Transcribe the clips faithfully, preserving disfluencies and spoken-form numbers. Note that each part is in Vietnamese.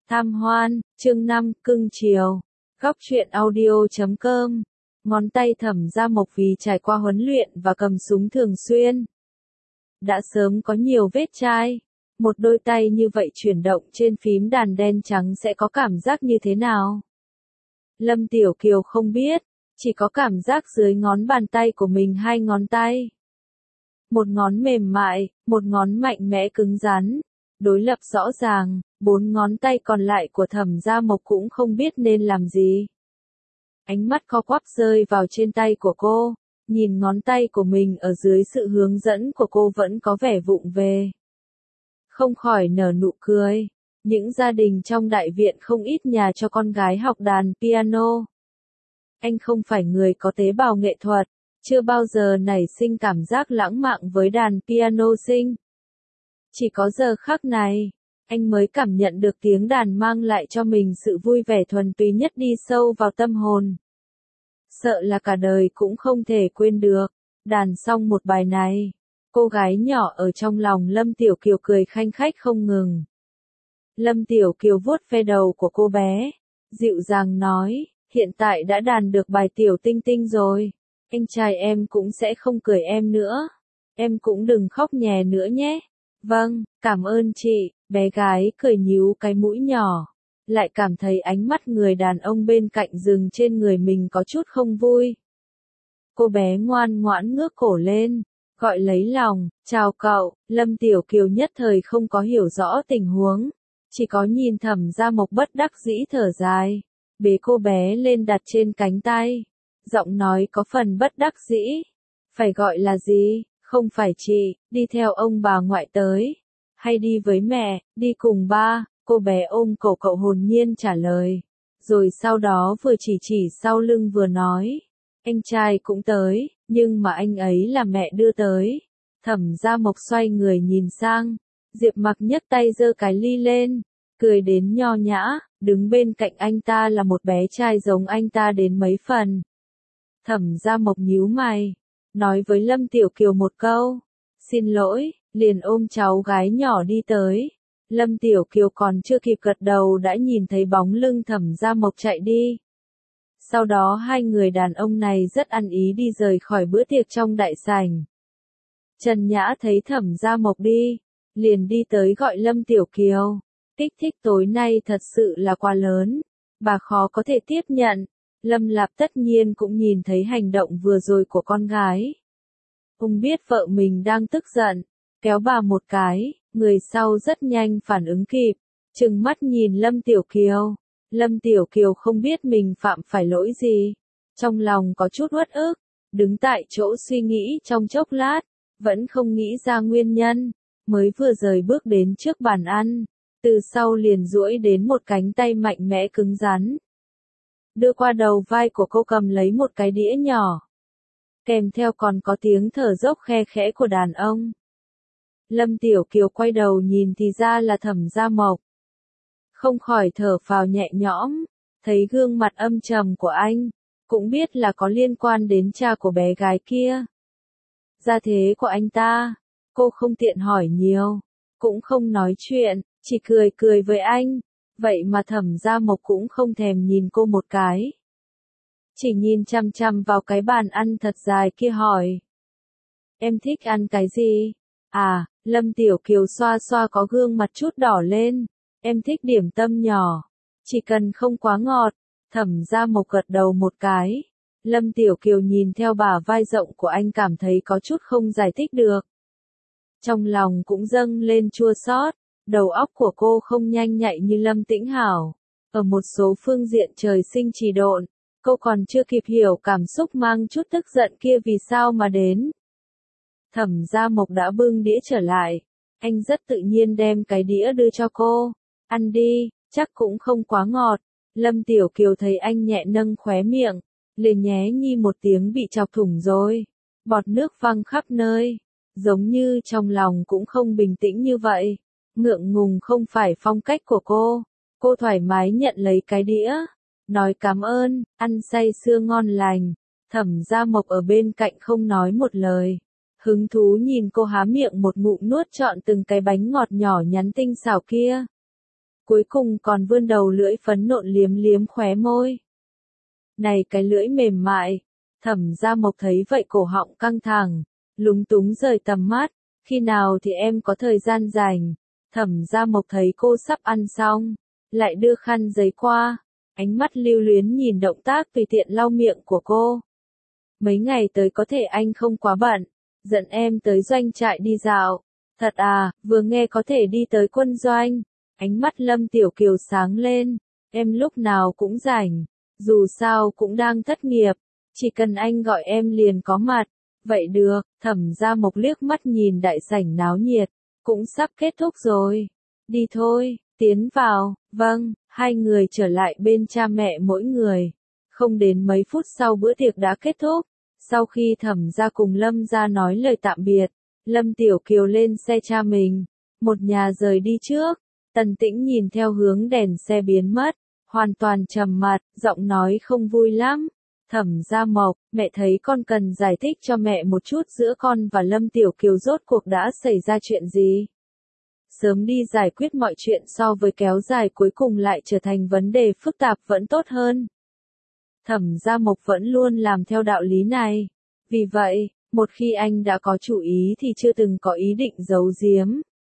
Tham hoan, chương năm, cưng chiều. Góc truyện audio chấm com. Ngón tay Thẩm Gia Mộc vì trải qua huấn luyện và cầm súng thường xuyên, đã sớm có nhiều vết chai. Một đôi tay như vậy chuyển động trên phím đàn đen trắng sẽ có cảm giác như thế nào? Lâm Tiểu Kiều không biết, chỉ có cảm giác dưới ngón bàn tay của mình hai ngón tay. Một ngón mềm mại, một ngón mạnh mẽ cứng rắn, đối lập rõ ràng, bốn ngón tay còn lại của Thẩm Gia Mộc cũng không biết nên làm gì. Ánh mắt co quắp rơi vào trên tay của cô, nhìn ngón tay của mình ở dưới sự hướng dẫn của cô vẫn có vẻ vụng về. Không khỏi nở nụ cười. Những gia đình trong đại viện không ít nhà cho con gái học đàn piano. Anh không phải người có tế bào nghệ thuật, chưa bao giờ nảy sinh cảm giác lãng mạn với đàn piano sinh. Chỉ có giờ khắc này, anh mới cảm nhận được tiếng đàn mang lại cho mình sự vui vẻ thuần túy nhất đi sâu vào tâm hồn. Sợ là cả đời cũng không thể quên được. Đàn xong một bài này, cô gái nhỏ ở trong lòng Lâm Tiểu Kiều cười khanh khách không ngừng. Lâm Tiểu Kiều vuốt ve đầu của cô bé, dịu dàng nói, hiện tại đã đàn được bài Tiểu Tinh Tinh rồi, anh trai em cũng sẽ không cười em nữa. Em cũng đừng khóc nhè nữa nhé. Vâng, cảm ơn chị, bé gái cười nhíu cái mũi nhỏ, lại cảm thấy ánh mắt người đàn ông bên cạnh dừng trên người mình có chút không vui. Cô bé ngoan ngoãn ngước cổ lên, gọi lấy lòng, chào cậu. Lâm Tiểu Kiều nhất thời không có hiểu rõ tình huống, chỉ có nhìn Thẩm Gia Mộc bất đắc dĩ thở dài, bế cô bé lên đặt trên cánh tay, giọng nói có phần bất đắc dĩ. Phải gọi là gì? Không phải chị, đi theo ông bà ngoại tới, hay đi với mẹ, đi cùng ba? Cô bé ôm cổ cậu hồn nhiên trả lời, rồi sau đó vừa chỉ chỉ sau lưng vừa nói, anh trai cũng tới, nhưng mà anh ấy là mẹ đưa tới. Thẩm Gia Mộc xoay người nhìn sang, Diệp Mặc nhấc tay giơ cái ly lên, cười đến nho nhã, đứng bên cạnh anh ta là một bé trai giống anh ta đến mấy phần. Thẩm Gia Mộc nhíu mày, nói với Lâm Tiểu Kiều một câu, xin lỗi, liền ôm cháu gái nhỏ đi tới. Lâm Tiểu Kiều còn chưa kịp gật đầu đã nhìn thấy bóng lưng Thẩm Gia Mộc chạy đi. Sau đó hai người đàn ông này rất ăn ý đi rời khỏi bữa tiệc trong đại sảnh. Trần Nhã thấy Thẩm Gia Mộc đi, liền đi tới gọi Lâm Tiểu Kiều, kích thích tối nay thật sự là quá lớn, bà khó có thể tiếp nhận. Lâm Lạp tất nhiên cũng nhìn thấy hành động vừa rồi của con gái. Ông biết vợ mình đang tức giận, kéo bà một cái, người sau rất nhanh phản ứng kịp, trừng mắt nhìn Lâm Tiểu Kiều. Lâm Tiểu Kiều không biết mình phạm phải lỗi gì, trong lòng có chút uất ức, đứng tại chỗ suy nghĩ trong chốc lát, vẫn không nghĩ ra nguyên nhân, mới vừa rời bước đến trước bàn ăn, từ sau liền duỗi đến một cánh tay mạnh mẽ cứng rắn, đưa qua đầu vai của cô cầm lấy một cái đĩa nhỏ, kèm theo còn có tiếng thở dốc khe khẽ của đàn ông. Lâm Tiểu Kiều quay đầu nhìn thì ra là Thẩm Gia Mộc. Không khỏi thở phào nhẹ nhõm, thấy gương mặt âm trầm của anh, cũng biết là có liên quan đến cha của bé gái kia. Gia thế của anh ta, cô không tiện hỏi nhiều, cũng không nói chuyện, chỉ cười cười với anh, vậy mà Thẩm Gia Mộc cũng không thèm nhìn cô một cái. Chỉ nhìn chăm chăm vào cái bàn ăn thật dài kia hỏi. Em thích ăn cái gì? À, Lâm Tiểu Kiều xoa xoa có gương mặt chút đỏ lên. Em thích điểm tâm nhỏ, chỉ cần không quá ngọt. Thẩm Gia Mộc gật đầu một cái. Lâm Tiểu Kiều nhìn theo bả vai rộng của anh cảm thấy có chút không giải thích được. Trong lòng cũng dâng lên chua xót, đầu óc của cô không nhanh nhạy như Lâm Tĩnh Hảo. Ở một số phương diện trời sinh trì độn, cô còn chưa kịp hiểu cảm xúc mang chút tức giận kia vì sao mà đến. Thẩm Gia Mộc đã bưng đĩa trở lại, anh rất tự nhiên đem cái đĩa đưa cho cô. Ăn đi, chắc cũng không quá ngọt. Lâm Tiểu Kiều thấy anh nhẹ nâng khóe miệng, liền nhé nhi một tiếng bị chọc thủng rồi. Bọt nước văng khắp nơi, giống như trong lòng cũng không bình tĩnh như vậy. Ngượng ngùng không phải phong cách của cô. Cô thoải mái nhận lấy cái đĩa, nói cảm ơn, ăn say sưa ngon lành. Thẩm Gia Mộc ở bên cạnh không nói một lời. Hứng thú nhìn cô há miệng một ngụm nuốt trọn từng cái bánh ngọt nhỏ nhắn tinh xảo kia. cuối cùng còn vươn đầu lưỡi phấn nộn liếm liếm khóe môi. Này cái lưỡi mềm mại, Thẩm Gia Mộc thấy vậy cổ họng căng thẳng, lúng túng rời tầm mắt, khi nào thì em có thời gian rảnh. Thẩm Gia Mộc thấy cô sắp ăn xong, lại đưa khăn giấy qua, ánh mắt lưu luyến nhìn động tác tùy tiện lau miệng của cô. Mấy ngày tới có thể anh không quá bận, dẫn em tới doanh trại đi dạo. Thật à, vừa nghe có thể đi tới quân doanh, ánh mắt Lâm Tiểu Kiều sáng lên, em lúc nào cũng rảnh, dù sao cũng đang thất nghiệp, chỉ cần anh gọi em liền có mặt. Vậy được, Thẩm Gia Mộc liếc mắt nhìn đại sảnh náo nhiệt, cũng sắp kết thúc rồi. Đi thôi, tiến vào, vâng, hai người trở lại bên cha mẹ mỗi người. Không đến mấy phút sau bữa tiệc đã kết thúc, sau khi Thẩm Gia cùng Lâm Gia nói lời tạm biệt, Lâm Tiểu Kiều lên xe cha mình, một nhà rời đi trước. Tần Tĩnh nhìn theo hướng đèn xe biến mất, hoàn toàn trầm mặt, giọng nói không vui lắm. Thẩm Gia Mộc, mẹ thấy con cần giải thích cho mẹ một chút giữa con và Lâm Tiểu Kiều rốt cuộc đã xảy ra chuyện gì. Sớm đi giải quyết mọi chuyện so với kéo dài cuối cùng lại trở thành vấn đề phức tạp vẫn tốt hơn. Thẩm Gia Mộc vẫn luôn làm theo đạo lý này. Vì vậy, một khi anh đã có chủ ý thì chưa từng có ý định giấu giếm.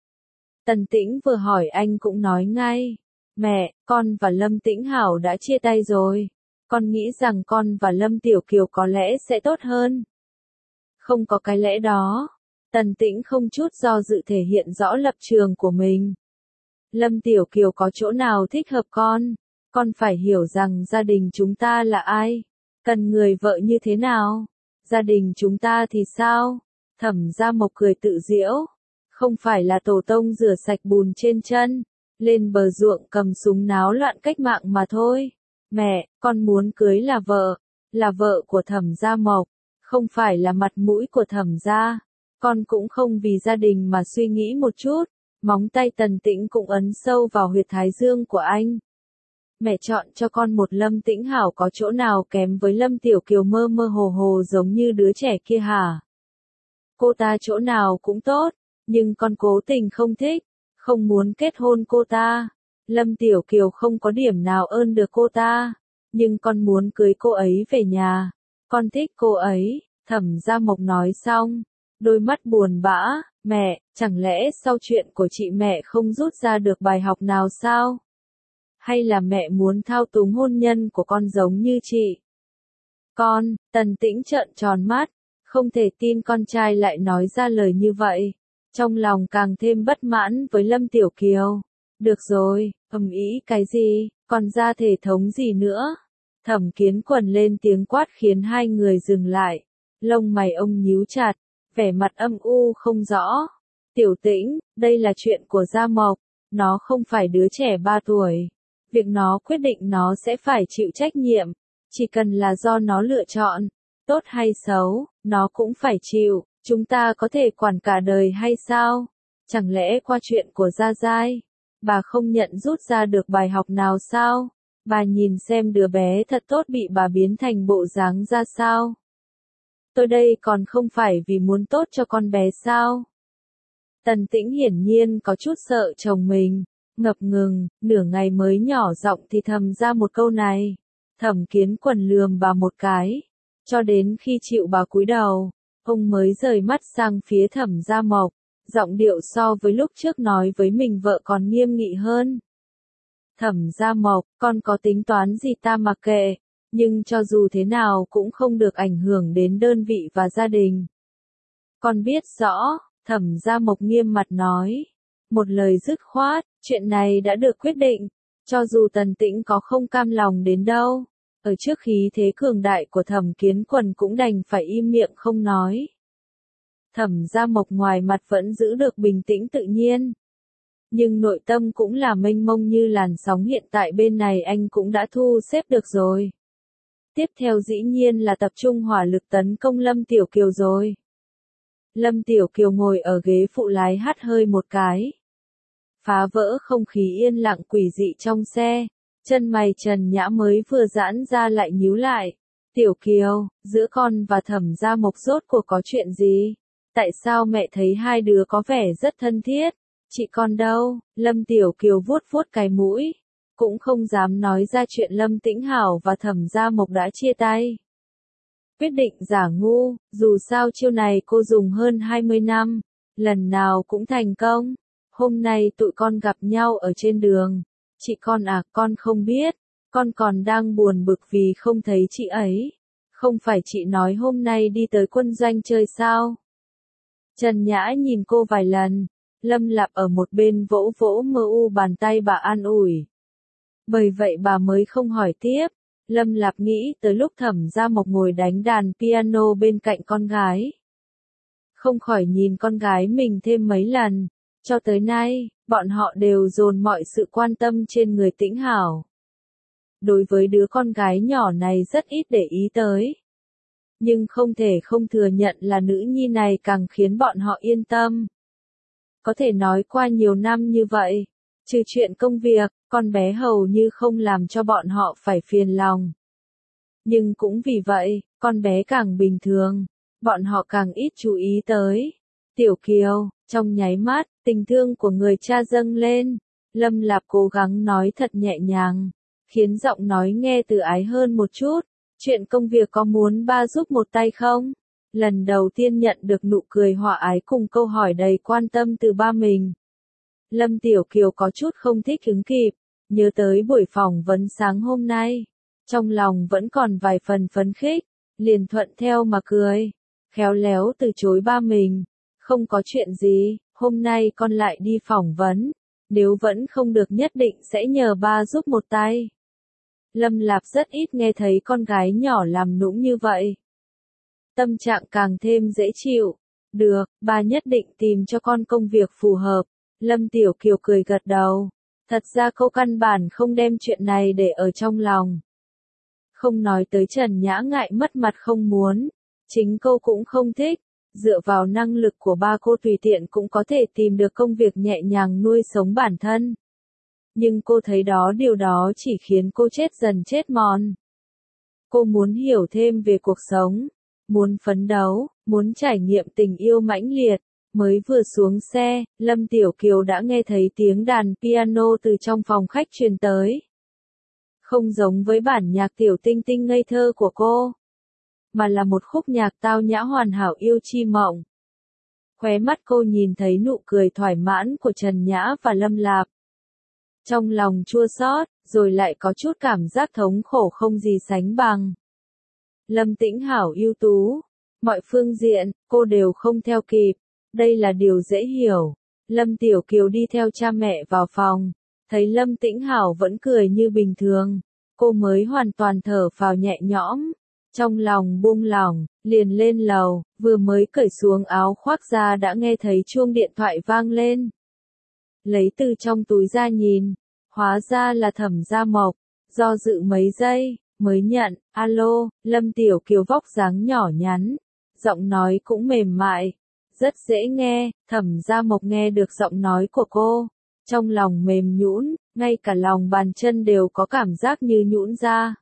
Tần Tĩnh vừa hỏi anh cũng nói ngay. Mẹ, con và Lâm Tĩnh Hảo đã chia tay rồi. Con nghĩ rằng con và Lâm Tiểu Kiều có lẽ sẽ tốt hơn. Không có cái lẽ đó. Tần Tĩnh không chút do dự thể hiện rõ lập trường của mình. Lâm Tiểu Kiều có chỗ nào thích hợp con? Con phải hiểu rằng gia đình chúng ta là ai? Cần người vợ như thế nào? Gia đình chúng ta thì sao? Thẩm Gia Mộc cười tự giễu. Không phải là tổ tông rửa sạch bùn trên chân, lên bờ ruộng cầm súng náo loạn cách mạng mà thôi. Mẹ, con muốn cưới là vợ, là vợ của Thẩm Gia Mộc, không phải là mặt mũi của Thẩm Gia. Con cũng không vì gia đình mà suy nghĩ một chút. Móng tay Tần Tĩnh cũng ấn sâu vào huyệt thái dương của anh. Mẹ chọn cho con một Lâm Tĩnh Hảo có chỗ nào kém với Lâm Tiểu Kiều mơ mơ hồ hồ giống như đứa trẻ kia hả? Cô ta chỗ nào cũng tốt, nhưng con cố tình không thích, không muốn kết hôn cô ta. Lâm Tiểu Kiều không có điểm nào ơn được cô ta, nhưng con muốn cưới cô ấy về nhà. Con thích cô ấy. Thẩm Gia Mộc nói xong, đôi mắt buồn bã. Mẹ, chẳng lẽ sau chuyện của chị mẹ không rút ra được bài học nào sao? Hay là mẹ muốn thao túng hôn nhân của con giống như chị? Con, Tần Tĩnh trợn tròn mắt, không thể tin con trai lại nói ra lời như vậy. Trong lòng càng thêm bất mãn với Lâm Tiểu Kiều. Được rồi, ầm ĩ cái gì, còn ra thể thống gì nữa? Thẩm Kiến Quần lên tiếng quát khiến hai người dừng lại. Lông mày ông nhíu chặt, vẻ mặt âm u không rõ. Tiểu Tĩnh, đây là chuyện của Gia Mộc, nó không phải đứa trẻ ba tuổi. Việc nó quyết định nó sẽ phải chịu trách nhiệm, chỉ cần là do nó lựa chọn, tốt hay xấu, nó cũng phải chịu, chúng ta có thể quản cả đời hay sao? Chẳng lẽ qua chuyện của Gia Giai, bà không nhận rút ra được bài học nào sao? Bà nhìn xem đứa bé thật tốt bị bà biến thành bộ dáng ra sao? Tôi đây còn không phải vì muốn tốt cho con bé sao? Tần Tĩnh hiển nhiên có chút sợ chồng mình, ngập ngừng, nửa ngày mới nhỏ giọng thì thầm ra một câu này. Thẩm Kiến Quần lườm bà một cái, cho đến khi chịu bà cúi đầu, ông mới rời mắt sang phía Thẩm Gia Mộc, giọng điệu so với lúc trước nói với mình vợ còn nghiêm nghị hơn. Thẩm Gia Mộc, con có tính toán gì ta mặc kệ, nhưng cho dù thế nào cũng không được ảnh hưởng đến đơn vị và gia đình. Con biết rõ, Thẩm Gia Mộc nghiêm mặt nói, một lời dứt khoát, chuyện này đã được quyết định, cho dù Tần Tĩnh có không cam lòng đến đâu, ở trước khí thế cường đại của Thẩm Kiến Quần cũng đành phải im miệng không nói. Thẩm Gia Mộc ngoài mặt vẫn giữ được bình tĩnh tự nhiên, nhưng nội tâm cũng là mênh mông như làn sóng hiện tại bên này anh cũng đã thu xếp được rồi. Tiếp theo dĩ nhiên là tập trung hỏa lực tấn công Lâm Tiểu Kiều rồi. Lâm Tiểu Kiều ngồi ở ghế phụ lái hắt hơi một cái, phá vỡ không khí yên lặng quỷ dị trong xe, chân mày Trần Nhã mới vừa giãn ra lại nhíu lại. Tiểu Kiều, giữa con và Thẩm Gia Mộc rốt cuộc có chuyện gì? Tại sao mẹ thấy hai đứa có vẻ rất thân thiết? Chị con đâu? Lâm Tiểu Kiều vuốt vuốt cái mũi, cũng không dám nói ra chuyện Lâm Tĩnh Hảo và Thẩm Gia Mộc đã chia tay. Quyết định giả ngu, dù sao chiêu này cô dùng hơn hai mươi năm, lần nào cũng thành công. Hôm nay tụi con gặp nhau ở trên đường. Chị con à, con không biết, con còn đang buồn bực vì không thấy chị ấy. Không phải chị nói hôm nay đi tới quân doanh chơi sao? Trần Nhã nhìn cô vài lần, Lâm Lạp ở một bên vỗ vỗ mơ u bàn tay bà an ủi. Bởi vậy bà mới không hỏi tiếp. Lâm Lạp nghĩ tới lúc Thẩm Gia Mộc ngồi đánh đàn piano bên cạnh con gái. Không khỏi nhìn con gái mình thêm mấy lần. Cho tới nay, bọn họ đều dồn mọi sự quan tâm trên người Tĩnh Hảo. Đối với đứa con gái nhỏ này rất ít để ý tới. Nhưng không thể không thừa nhận là nữ nhi này càng khiến bọn họ yên tâm. Có thể nói qua nhiều năm như vậy, trừ chuyện công việc, con bé hầu như không làm cho bọn họ phải phiền lòng. Nhưng cũng vì vậy, con bé càng bình thường, bọn họ càng ít chú ý tới. Tiểu Kiều, trong nháy mắt, tình thương của người cha dâng lên. Lâm Lạp cố gắng nói thật nhẹ nhàng, khiến giọng nói nghe từ ái hơn một chút. Chuyện công việc có muốn ba giúp một tay không? Lần đầu tiên nhận được nụ cười hòa ái cùng câu hỏi đầy quan tâm từ ba mình. Lâm Tiểu Kiều có chút không thích ứng kịp, nhớ tới buổi phỏng vấn sáng hôm nay. Trong lòng vẫn còn vài phần phấn khích, liền thuận theo mà cười, khéo léo từ chối ba mình. Không có chuyện gì, hôm nay con lại đi phỏng vấn, nếu vẫn không được nhất định sẽ nhờ ba giúp một tay. Lâm Lạp rất ít nghe thấy con gái nhỏ làm nũng như vậy. Tâm trạng càng thêm dễ chịu. Được, ba nhất định tìm cho con công việc phù hợp. Lâm Tiểu Kiều cười gật đầu. Thật ra cô căn bản không đem chuyện này để ở trong lòng. Không nói tới Trần Nhã ngại mất mặt không muốn. Chính cô cũng không thích. Dựa vào năng lực của ba cô tùy tiện cũng có thể tìm được công việc nhẹ nhàng nuôi sống bản thân. Nhưng cô thấy đó điều đó chỉ khiến cô chết dần chết mòn. Cô muốn hiểu thêm về cuộc sống, muốn phấn đấu, muốn trải nghiệm tình yêu mãnh liệt. Mới vừa xuống xe, Lâm Tiểu Kiều đã nghe thấy tiếng đàn piano từ trong phòng khách truyền tới. Không giống với bản nhạc tiểu tinh tinh ngây thơ của cô, mà là một khúc nhạc tao nhã hoàn hảo yêu chi mộng. Khóe mắt cô nhìn thấy nụ cười thỏa mãn của Trần Nhã và Lâm Lạp. Trong lòng chua xót, rồi lại có chút cảm giác thống khổ không gì sánh bằng. Lâm Tĩnh Hảo ưu tú, mọi phương diện, cô đều không theo kịp, đây là điều dễ hiểu. Lâm Tiểu Kiều đi theo cha mẹ vào phòng, thấy Lâm Tĩnh Hảo vẫn cười như bình thường, cô mới hoàn toàn thở phào nhẹ nhõm, trong lòng buông lỏng, liền lên lầu, vừa mới cởi xuống áo khoác ra đã nghe thấy chuông điện thoại vang lên. Lấy từ trong túi ra nhìn, hóa ra là Thẩm Gia Mộc, do dự mấy giây, mới nhận. Alo, Lâm Tiểu Kiều vóc dáng nhỏ nhắn, giọng nói cũng mềm mại, rất dễ nghe. Thẩm Gia Mộc nghe được giọng nói của cô, trong lòng mềm nhũn, ngay cả lòng bàn chân đều có cảm giác như nhũn ra.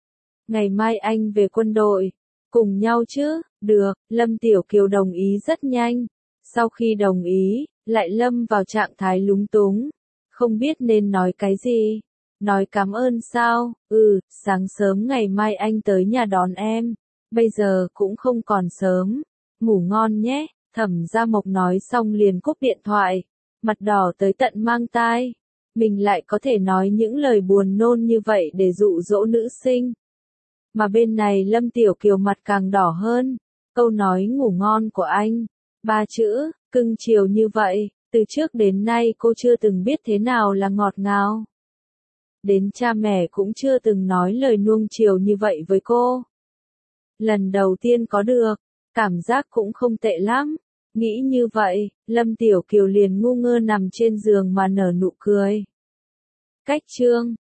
Ngày mai anh về quân đội, cùng nhau chứ? Được, Lâm Tiểu Kiều đồng ý rất nhanh. Sau khi đồng ý, lại lâm vào trạng thái lúng túng, không biết nên nói cái gì. Nói cảm ơn sao? Ừ, sáng sớm ngày mai anh tới nhà đón em. Bây giờ cũng không còn sớm. Ngủ ngon nhé. Thẩm Gia Mộc nói xong liền cúp điện thoại, mặt đỏ tới tận mang tai. Mình lại có thể nói những lời buồn nôn như vậy để dụ dỗ nữ sinh. Mà bên này Lâm Tiểu Kiều mặt càng đỏ hơn. Câu nói ngủ ngon của anh, ba chữ, cưng chiều như vậy, từ trước đến nay cô chưa từng biết thế nào là ngọt ngào. Đến cha mẹ cũng chưa từng nói lời nuông chiều như vậy với cô. Lần đầu tiên có được, cảm giác cũng không tệ lắm. Nghĩ như vậy, Lâm Tiểu Kiều liền ngu ngơ nằm trên giường mà nở nụ cười. Cách chương